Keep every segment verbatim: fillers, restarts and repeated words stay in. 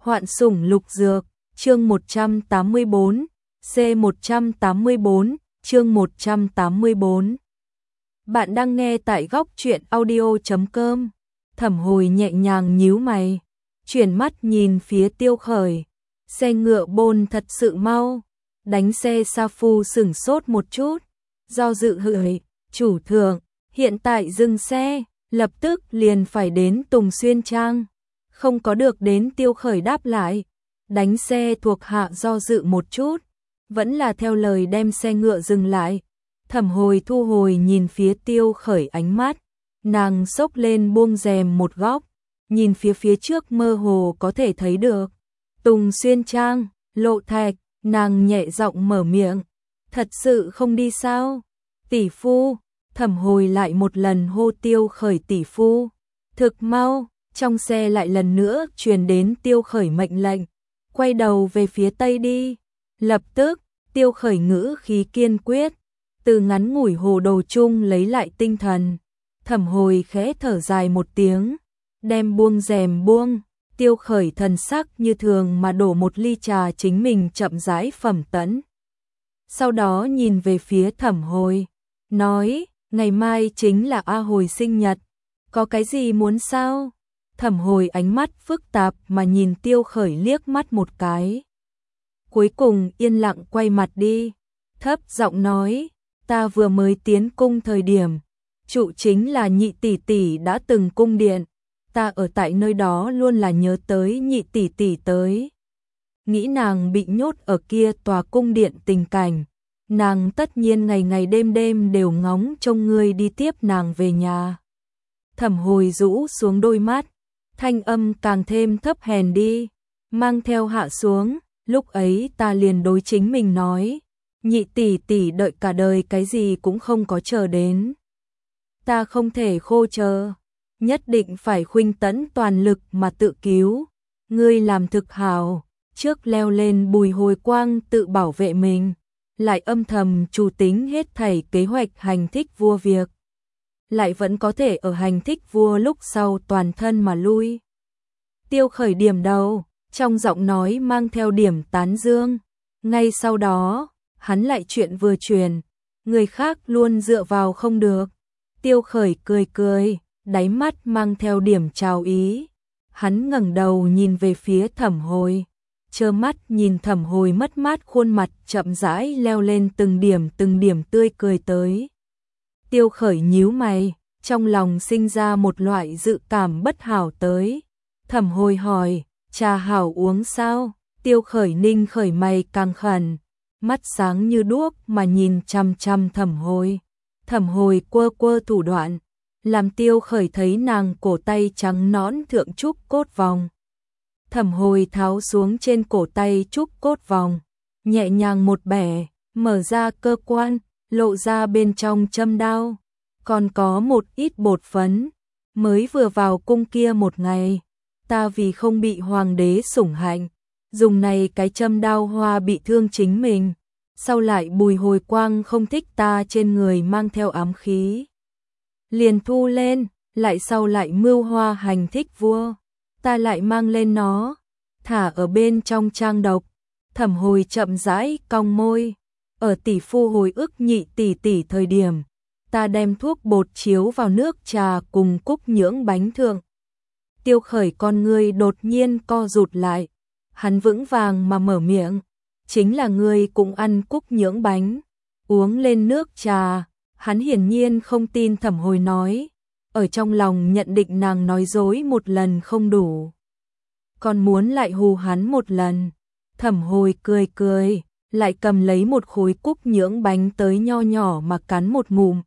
Hoạn sủng lục dược, chương một trăm tám mươi bốn, C một trăm tám mươi bốn, chương một trăm tám mươi bốn. Bạn đang nghe tại góc truyện audio chấm com. Thẩm Hồi nhẹ nhàng nhíu mày, chuyển mắt nhìn phía Tiêu Khởi. Xe ngựa bôn thật sự mau. Đánh xe sa phu sửng sốt một chút, do dự hửi, chủ thượng, hiện tại dừng xe, lập tức liền phải đến Tùng Xuyên Trang. Không có được đến. Tiêu Khởi đáp lại. Đánh xe thuộc hạ do dự một chút, vẫn là theo lời đem xe ngựa dừng lại. Thẩm Hồi thu hồi nhìn phía Tiêu Khởi ánh mắt, nàng xốc lên buông rèm một góc, nhìn phía phía trước mơ hồ có thể thấy được Tùng Xuyên Trang, Lộ Thạch. Nàng nhẹ giọng mở miệng, thật sự không đi sao? Tỷ phu. Thẩm Hồi lại một lần hô Tiêu Khởi tỷ phu. Thực mau, trong xe lại lần nữa truyền đến Tiêu Khởi mệnh lệnh, quay đầu về phía tây đi. Lập tức, Tiêu Khởi ngữ khí kiên quyết, từ ngắn ngủi hồ đồ chung lấy lại tinh thần. Thẩm Hồi khẽ thở dài một tiếng, đem buông rèm buông. Tiêu Khởi thần sắc như thường mà đổ một ly trà chính mình chậm rãi phẩm tẫn. Sau đó nhìn về phía Thẩm Hồi, nói, ngày mai chính là A Hồi sinh nhật, có cái gì muốn sao? Thẩm Hồi ánh mắt phức tạp mà nhìn Tiêu Khởi liếc mắt một cái. Cuối cùng yên lặng quay mặt đi, thấp giọng nói, ta vừa mới tiến cung thời điểm, trụ chính là nhị tỷ tỷ đã từng cung điện. Ta ở tại nơi đó luôn là nhớ tới nhị tỷ tỷ tới. Nghĩ nàng bị nhốt ở kia tòa cung điện tình cảnh, nàng tất nhiên ngày ngày đêm đêm đều ngóng trông ngươi đi tiếp nàng về nhà. Thẩm Hồi rũ xuống đôi mắt, thanh âm càng thêm thấp hèn đi, mang theo hạ xuống. Lúc ấy ta liền đối chính mình nói, nhị tỷ tỷ đợi cả đời cái gì cũng không có chờ đến. Ta không thể khô chờ, nhất định phải khuynh tẫn toàn lực mà tự cứu. Ngươi làm thực hảo, trước leo lên Bùi Hồi Quang tự bảo vệ mình, lại âm thầm chủ tính hết thảy kế hoạch hành thích vua việc, lại vẫn có thể ở hành thích vua lúc sau toàn thân mà lui. Tiêu Khởi điểm đầu, trong giọng nói mang theo điểm tán dương. Ngay sau đó, hắn lại chuyện vừa truyền, người khác luôn dựa vào không được. Tiêu Khởi cười cười, đáy mắt mang theo điểm trào ý. Hắn ngẩng đầu nhìn về phía Thẩm Hồi, trơ mắt nhìn Thẩm Hồi mất mát khuôn mặt chậm rãi leo lên từng điểm từng điểm tươi cười tới. Tiêu Khởi nhíu mày, trong lòng sinh ra một loại dự cảm bất hảo tới. Thẩm Hồi hỏi, trà hảo uống sao? Tiêu Khởi ninh khởi mày càng khẩn, mắt sáng như đuốc mà nhìn chăm chăm Thẩm Hồi. Thẩm Hồi quơ quơ thủ đoạn, làm Tiêu Khởi thấy nàng cổ tay trắng nõn thượng trúc cốt vòng. Thẩm Hồi tháo xuống trên cổ tay trúc cốt vòng, nhẹ nhàng một bẻ, mở ra cơ quan, lộ ra bên trong châm đao, còn có một ít bột phấn. Mới vừa vào cung kia một ngày, ta vì không bị hoàng đế sủng hạnh, dùng này cái châm đao hoa bị thương chính mình. Sau lại Bùi Hồi Quang không thích ta trên người mang theo ám khí, liền thu lên, lại sau lại mưu hoa hành thích vua, ta lại mang lên nó, thả ở bên trong trang độc. Thẩm Hồi chậm rãi cong môi, ở tỷ phu hồi ức nhị tỷ tỷ thời điểm, ta đem thuốc bột chiếu vào nước trà cùng cúc nhưỡng bánh thượng. Tiêu Khởi con ngươi đột nhiên co rụt lại, hắn vững vàng mà mở miệng, chính là ngươi cũng ăn cúc nhưỡng bánh, uống lên nước trà. Hắn hiển nhiên không tin Thẩm Hồi nói, ở trong lòng nhận định nàng nói dối một lần không đủ, còn muốn lại hù hắn một lần. Thẩm Hồi cười cười, lại cầm lấy một khối cúc nhưỡng bánh tới nho nhỏ mà cắn một ngụm.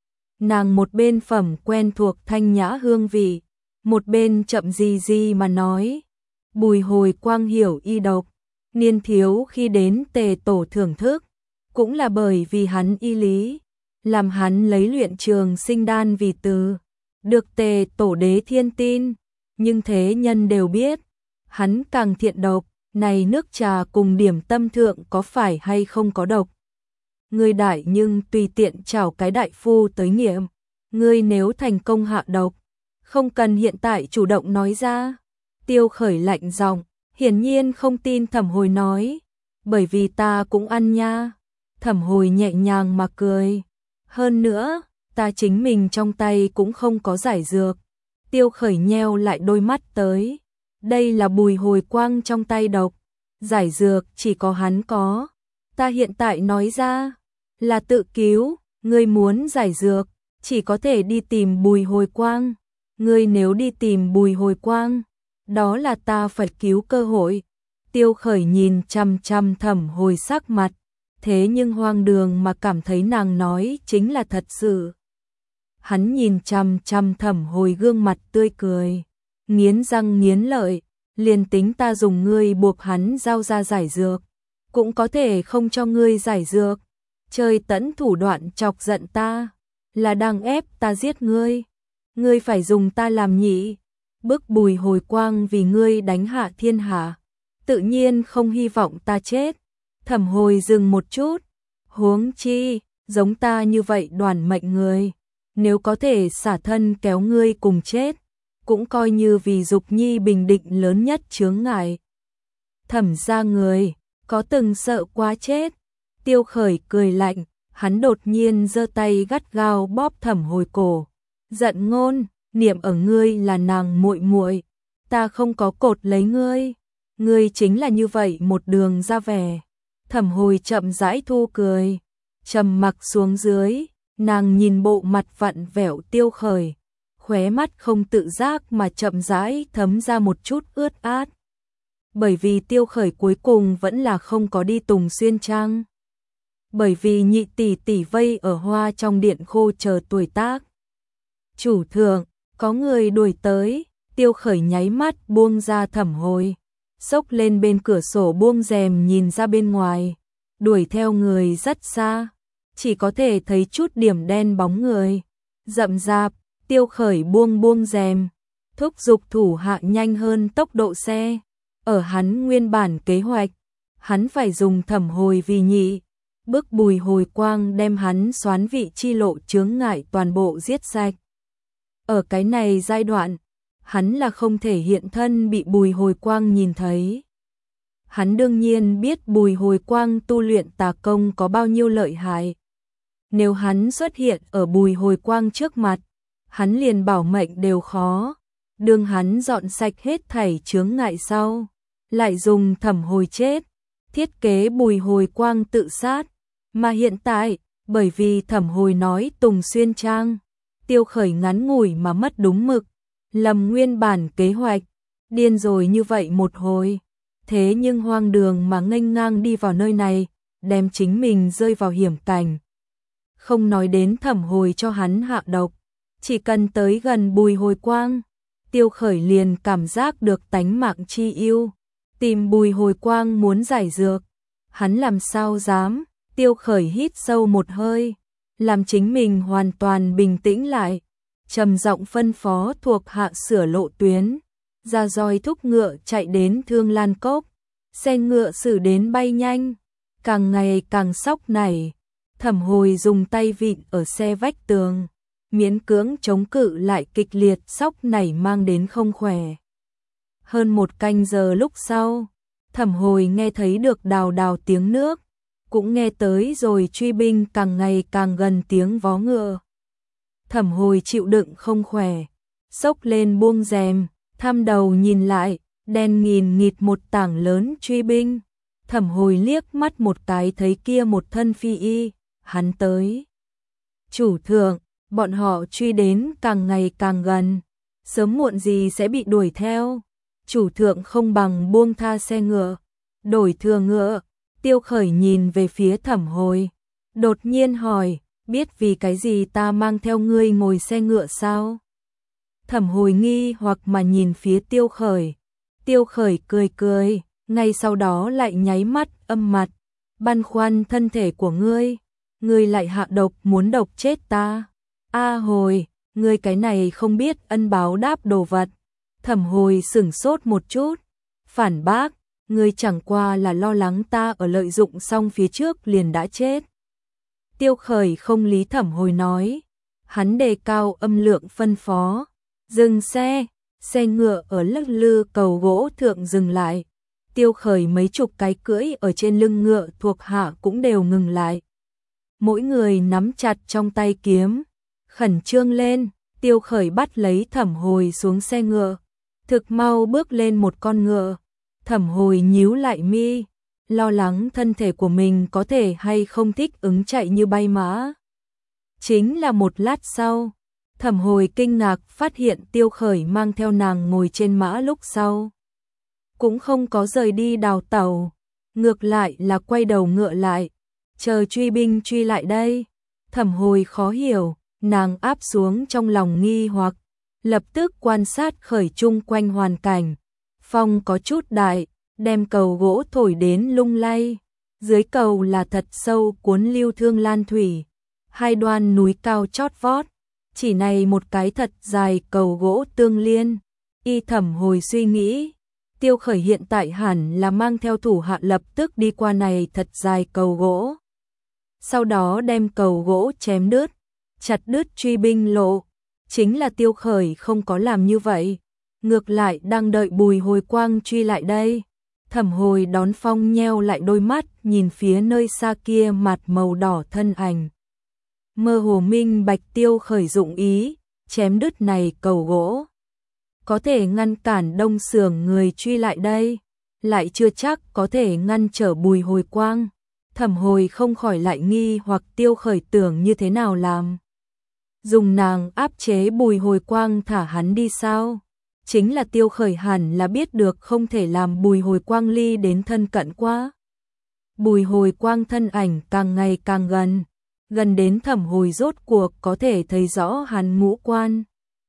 Nàng một bên phẩm quen thuộc thanh nhã hương vị, một bên chậm gì gì mà nói, Bùi Hồi Quang hiểu y độc, niên thiếu khi đến Tề tổ thưởng thức, cũng là bởi vì hắn y lý, làm hắn lấy luyện trường sinh đan vì từ, được Tề tổ đế thiên tin. Nhưng thế nhân đều biết, hắn càng thiện độc, này nước trà cùng điểm tâm thượng có phải hay không có độc? Ngươi đại nhưng tùy tiện chào cái đại phu tới nghiệm, ngươi nếu thành công hạ độc, không cần hiện tại chủ động nói ra. Tiêu Khởi lạnh giọng, Hiển nhiên không tin Thẩm Hồi nói, bởi vì ta cũng ăn nha. Thẩm Hồi nhẹ nhàng mà cười. Hơn nữa, ta chính mình trong tay cũng không có giải dược. Tiêu Khởi nheo lại đôi mắt tới. Đây là Bùi Hồi Quang trong tay độc. Giải dược chỉ có hắn có. Ta hiện tại nói ra là tự cứu. Ngươi muốn giải dược, chỉ có thể đi tìm Bùi Hồi Quang. Ngươi nếu đi tìm Bùi Hồi Quang, đó là ta phải cứu cơ hội. Tiêu Khởi nhìn chăm chăm Thẩm Hồi sắc mặt, thế nhưng hoang đường mà cảm thấy nàng nói chính là thật sự. Hắn nhìn chăm chăm Thẩm Hồi gương mặt tươi cười, nghiến răng nghiến lợi, liền tính ta dùng ngươi buộc hắn giao ra giải dược, cũng có thể không cho ngươi giải dược. Chơi tẫn thủ đoạn chọc giận ta, là đang ép ta giết ngươi. Ngươi phải dùng ta làm nhị. Bức Bùi Hồi Quang vì ngươi đánh hạ thiên hạ, tự nhiên không hy vọng ta chết. Thẩm Hồi dừng một chút, huống chi, giống ta như vậy đoàn mệnh người, nếu có thể xả thân kéo ngươi cùng chết, cũng coi như vì Dục Nhi bình định lớn nhất chướng ngại. Thẩm gia người, có từng sợ quá chết? Tiêu Khởi cười lạnh, hắn đột nhiên giơ tay gắt gao bóp Thẩm Hồi cổ. Giận ngôn, niệm ở ngươi là nàng muội muội, ta không có cột lấy ngươi, ngươi chính là như vậy một đường ra vẻ. Thẩm Hồi chậm rãi thu cười, trầm mặc xuống dưới, nàng nhìn bộ mặt vặn vẹo Tiêu Khởi, khóe mắt không tự giác mà chậm rãi thấm ra một chút ướt át. Bởi vì Tiêu Khởi cuối cùng vẫn là không có đi Tùng Xuyên Trang. Bởi vì nhị tỷ tỷ vây ở hoa trong điện khô chờ tuổi tác. Chủ thượng, có người đuổi tới. Tiêu Khởi nháy mắt buông ra Thẩm Hồi, xốc lên bên cửa sổ buông rèm nhìn ra bên ngoài. Đuổi theo người rất xa, chỉ có thể thấy chút điểm đen bóng người. Rậm rạp, Tiêu Khởi buông buông rèm, thúc giục thủ hạ nhanh hơn tốc độ xe. Ở hắn nguyên bản kế hoạch, hắn phải dùng Thẩm Hồi vì nhị, bức Bùi Hồi Quang đem hắn xoán vị chi lộ chướng ngại toàn bộ giết sạch. Ở cái này giai đoạn, hắn là không thể hiện thân bị Bùi Hồi Quang nhìn thấy. Hắn đương nhiên biết Bùi Hồi Quang tu luyện tà công có bao nhiêu lợi hại. Nếu hắn xuất hiện ở Bùi Hồi Quang trước mặt, hắn liền bảo mệnh đều khó. Đương hắn dọn sạch hết thảy chướng ngại sau, lại dùng Thẩm Hồi chết, thiết kế Bùi Hồi Quang tự sát. Mà hiện tại, bởi vì Thẩm Hồi nói Tùng Xuyên Trang, Tiêu Khởi ngắn ngủi mà mất đúng mực, lầm nguyên bản kế hoạch, điên rồi như vậy một hồi. Thế nhưng hoang đường mà nghênh ngang đi vào nơi này, đem chính mình rơi vào hiểm cảnh. Không nói đến Thẩm Hồi cho hắn hạ độc, chỉ cần tới gần Bùi Hồi Quang, Tiêu Khởi liền cảm giác được tánh mạng chi yêu. Tìm Bùi Hồi Quang muốn giải dược, hắn làm sao dám. Tiêu Khởi hít sâu một hơi, làm chính mình hoàn toàn bình tĩnh lại, trầm giọng phân phó thuộc hạ sửa lộ tuyến, ra roi thúc ngựa chạy đến Thương Lan Cốc, xe ngựa xử đến bay nhanh, càng ngày càng sóc nảy. Thẩm Hồi dùng tay vịn ở xe vách tường, miễn cưỡng chống cự lại kịch liệt sóc nảy mang đến không khỏe. Hơn một canh giờ lúc sau, Thẩm Hồi nghe thấy được đào đào tiếng nước, cũng nghe tới rồi truy binh càng ngày càng gần tiếng vó ngựa. Thẩm Hồi chịu đựng không khỏe, xốc lên buông rèm, thăm đầu nhìn lại, đen nghìn nghịt một tảng lớn truy binh. Thẩm Hồi liếc mắt một cái thấy kia một thân phi y, hắn tới. Chủ thượng, bọn họ truy đến càng ngày càng gần, sớm muộn gì sẽ bị đuổi theo. Chủ thượng không bằng buông tha xe ngựa, đổi thừa ngựa. Tiêu Khởi nhìn về phía Thẩm Hồi, đột nhiên hỏi, biết vì cái gì ta mang theo ngươi ngồi xe ngựa sao? Thẩm Hồi nghi hoặc mà nhìn phía Tiêu Khởi. Tiêu Khởi cười cười, ngay sau đó lại nháy mắt âm mặt, băn khoăn thân thể của ngươi, ngươi lại hạ độc muốn độc chết ta. A Hồi, ngươi cái này không biết ân báo đáp đồ vật. Thẩm Hồi sửng sốt một chút, phản bác, ngươi chẳng qua là lo lắng ta ở lợi dụng xong phía trước liền đã chết. Tiêu Khởi không lý Thẩm Hồi nói, hắn đề cao âm lượng phân phó, dừng xe, xe ngựa ở lắc lư cầu gỗ thượng dừng lại, Tiêu Khởi mấy chục cái cưỡi ở trên lưng ngựa thuộc hạ cũng đều ngừng lại. Mỗi người nắm chặt trong tay kiếm, khẩn trương lên. Tiêu Khởi bắt lấy Thẩm Hồi xuống xe ngựa, thực mau bước lên một con ngựa. Thẩm Hồi nhíu lại mi, lo lắng thân thể của mình có thể hay không thích ứng chạy như bay mã. Chính là một lát sau, Thẩm Hồi kinh ngạc phát hiện Tiêu Khởi mang theo nàng ngồi trên mã lúc sau. Cũng không có rời đi đào tẩu, ngược lại là quay đầu ngựa lại, chờ truy binh truy lại đây. Thẩm Hồi khó hiểu, nàng áp xuống trong lòng nghi hoặc, lập tức quan sát khởi chung quanh hoàn cảnh. Phong có chút đại, đem cầu gỗ thổi đến lung lay. Dưới cầu là thật sâu cuốn lưu thương lan thủy, hai đoan núi cao chót vót, chỉ này một cái thật dài cầu gỗ tương liên. Y Thẩm Hồi suy nghĩ, Tiêu Khởi hiện tại hẳn là mang theo thủ hạ lập tức đi qua này thật dài cầu gỗ. Sau đó đem cầu gỗ chém đứt, chặt đứt truy binh lộ. Chính là Tiêu Khởi không có làm như vậy, ngược lại đang đợi Bùi Hồi Quang truy lại đây. Thẩm Hồi đón phong nheo lại đôi mắt, nhìn phía nơi xa kia mặt màu đỏ thân ảnh. Mơ hồ minh bạch Tiêu Khởi dụng ý, chém đứt này cầu gỗ. Có thể ngăn cản Đông Xưởng người truy lại đây, lại chưa chắc có thể ngăn trở Bùi Hồi Quang. Thẩm Hồi không khỏi lại nghi hoặc Tiêu Khởi tưởng như thế nào làm. Dùng nàng áp chế Bùi Hồi Quang thả hắn đi sao? Chính là Tiêu Khởi hẳn là biết được không thể làm Bùi Hồi Quang ly đến thân cận quá. Bùi Hồi Quang thân ảnh càng ngày càng gần, gần đến Thẩm Hồi rốt cuộc có thể thấy rõ hắn ngũ quan.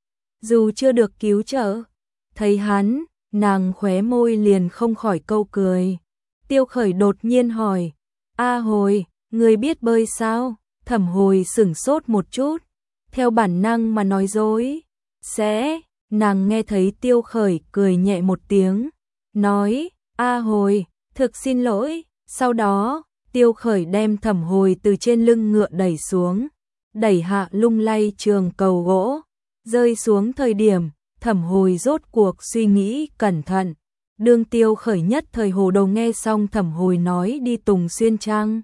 Dù chưa được cứu trợ, thấy hắn, nàng khóe môi liền không khỏi câu cười. Tiêu Khởi đột nhiên hỏi, A Hồi, người biết bơi sao? Thẩm Hồi sửng sốt một chút, theo bản năng mà nói dối. Sẽ, nàng nghe thấy Tiêu Khởi cười nhẹ một tiếng, nói, A Hồi, thực xin lỗi. Sau đó, Tiêu Khởi đem Thẩm Hồi từ trên lưng ngựa đẩy xuống, đẩy hạ lung lay trường cầu gỗ. Rơi xuống thời điểm, Thẩm Hồi rốt cuộc suy nghĩ cẩn thận. Đương Tiêu Khởi nhất thời hồ đồ nghe xong Thẩm Hồi nói đi Tùng Xuyên Trang,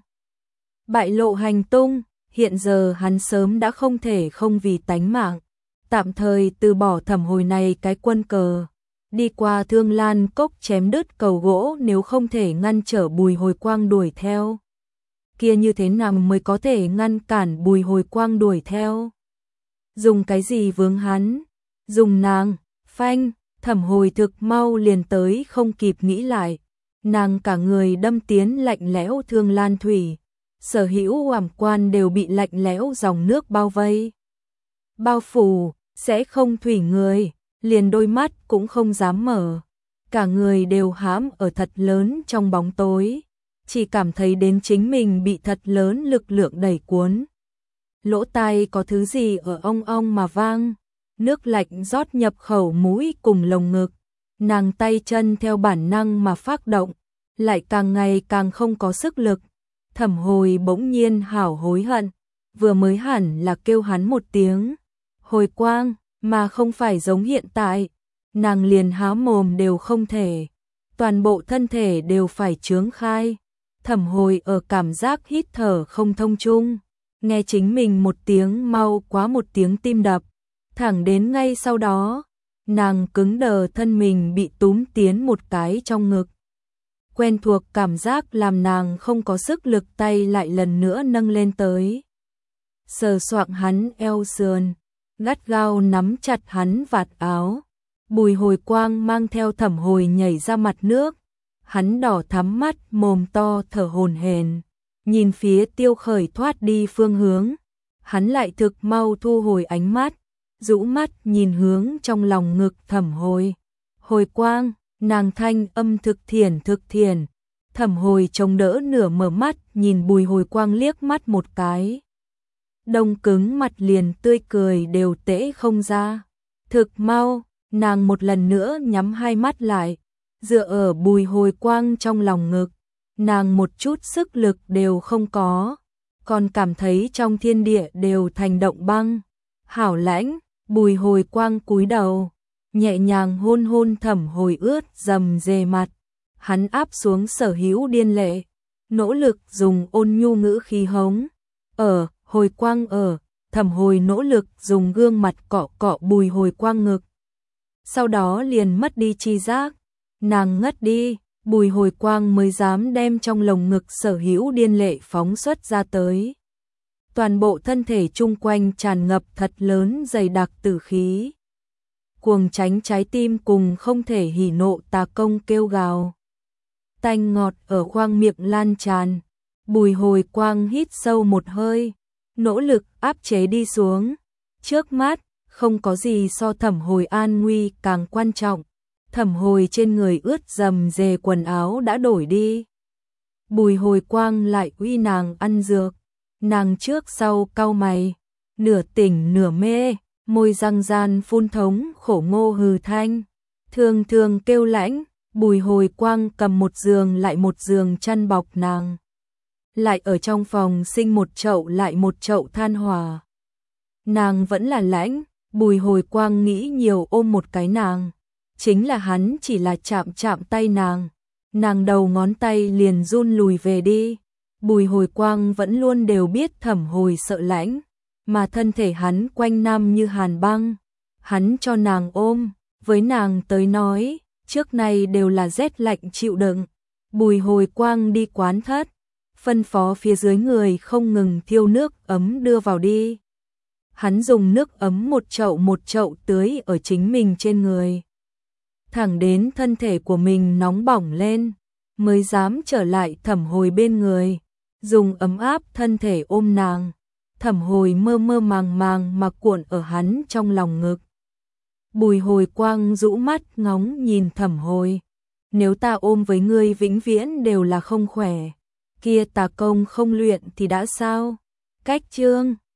bại lộ hành tung, hiện giờ hắn sớm đã không thể không vì tánh mạng, tạm thời từ bỏ Thẩm Hồi này cái quân cờ, đi qua Thương Lan Cốc chém đứt cầu gỗ nếu không thể ngăn trở Bùi Hồi Quang đuổi theo. Kia như thế nào mới có thể ngăn cản Bùi Hồi Quang đuổi theo? Dùng cái gì vướng hắn? Dùng nàng, phanh. Thẩm Hồi thực mau liền tới không kịp nghĩ lại, nàng cả người đâm tiến lạnh lẽo Thương Lan thủy, sở hữu oảm quan đều bị lạnh lẽo dòng nước bao vây, bao phủ, sẽ không thủy người, liền đôi mắt cũng không dám mở, cả người đều hãm ở thật lớn trong bóng tối, chỉ cảm thấy đến chính mình bị thật lớn lực lượng đẩy cuốn. Lỗ tai có thứ gì ở ong ong mà vang. Nước lạnh rót nhập khẩu mũi cùng lồng ngực, nàng tay chân theo bản năng mà phát động, lại càng ngày càng không có sức lực. Thẩm Hồi bỗng nhiên hảo hối hận, vừa mới hẳn là kêu hắn một tiếng Hồi Quang, mà không phải giống hiện tại, nàng liền há mồm đều không thể, toàn bộ thân thể đều phải trướng khai. Thẩm Hồi ở cảm giác hít thở không thông chung, nghe chính mình một tiếng mau quá một tiếng tim đập. Thẳng đến ngay sau đó, nàng cứng đờ thân mình bị túm tiến một cái trong ngực. Quen thuộc cảm giác làm nàng không có sức lực, tay lại lần nữa nâng lên tới. Sờ soạng hắn eo sườn, gắt gao nắm chặt hắn vạt áo. Bùi Hồi Quang mang theo Thẩm Hồi nhảy ra mặt nước. Hắn đỏ thắm mắt, mồm to thở hổn hển, nhìn phía Tiêu Khởi thoát đi phương hướng. Hắn lại thực mau thu hồi ánh mắt, rũ mắt nhìn hướng trong lòng ngực Thẩm Hồi. Hồi Quang, nàng thanh âm thực thiền thực thiền. Thẩm Hồi chống đỡ nửa mở mắt, nhìn Bùi Hồi Quang liếc mắt một cái. Đông cứng mặt liền tươi cười đều tễ không ra. Thực mau, nàng một lần nữa nhắm hai mắt lại, dựa ở Bùi Hồi Quang trong lòng ngực. Nàng một chút sức lực đều không có, còn cảm thấy trong thiên địa đều thành động băng. Hảo lãnh. Bùi Hồi Quang cúi đầu, nhẹ nhàng hôn hôn Thẩm Hồi ướt rầm rề mặt, hắn áp xuống Sở Hữu Điên lệ, nỗ lực dùng ôn nhu ngữ khí hống. Ở, Hồi Quang ở, Thẩm Hồi nỗ lực dùng gương mặt cọ cọ Bùi Hồi Quang ngực. Sau đó liền mất đi tri giác, nàng ngất đi, Bùi Hồi Quang mới dám đem trong lồng ngực Sở Hữu Điên lệ phóng xuất ra tới. Toàn bộ thân thể chung quanh tràn ngập thật lớn dày đặc tử khí. Cuồng tránh trái tim cùng không thể hỉ nộ tà công kêu gào. Tanh ngọt ở khoang miệng lan tràn, Bùi Hồi Quang hít sâu một hơi, nỗ lực áp chế đi xuống. Trước mắt, không có gì so Thẩm Hồi an nguy càng quan trọng. Thẩm Hồi trên người ướt dầm dề quần áo đã đổi đi. Bùi Hồi Quang lại uy nàng ăn dược. Nàng trước sau cau mày, nửa tỉnh nửa mê, môi răng gian phun thống khổ ngô hừ thanh. Thường thường kêu lãnh, Bùi Hồi Quang cầm một giường lại một giường chăn bọc nàng. Lại ở trong phòng sinh một chậu lại một chậu than hỏa. Nàng vẫn là lãnh, Bùi Hồi Quang nghĩ nhiều ôm một cái nàng. Chính là hắn chỉ là chạm chạm tay nàng. Nàng đầu ngón tay liền run lùi về đi. Bùi Hồi Quang vẫn luôn đều biết Thẩm Hồi sợ lãnh, mà thân thể hắn quanh năm như hàn băng. Hắn cho nàng ôm, với nàng tới nói, trước nay đều là rét lạnh chịu đựng. Bùi Hồi Quang đi quán thất, phân phó phía dưới người không ngừng thiêu nước ấm đưa vào đi. Hắn dùng nước ấm một chậu một chậu tưới ở chính mình trên người. Thẳng đến thân thể của mình nóng bỏng lên, mới dám trở lại Thẩm Hồi bên người. Dùng ấm áp thân thể ôm nàng, Thẩm Hồi mơ mơ màng màng mà cuộn ở hắn trong lòng ngực. Bùi Hồi Quang rũ mắt ngóng nhìn Thẩm Hồi. Nếu ta ôm với ngươi vĩnh viễn đều là không khỏe, kia tà công không luyện thì đã sao? Cách chương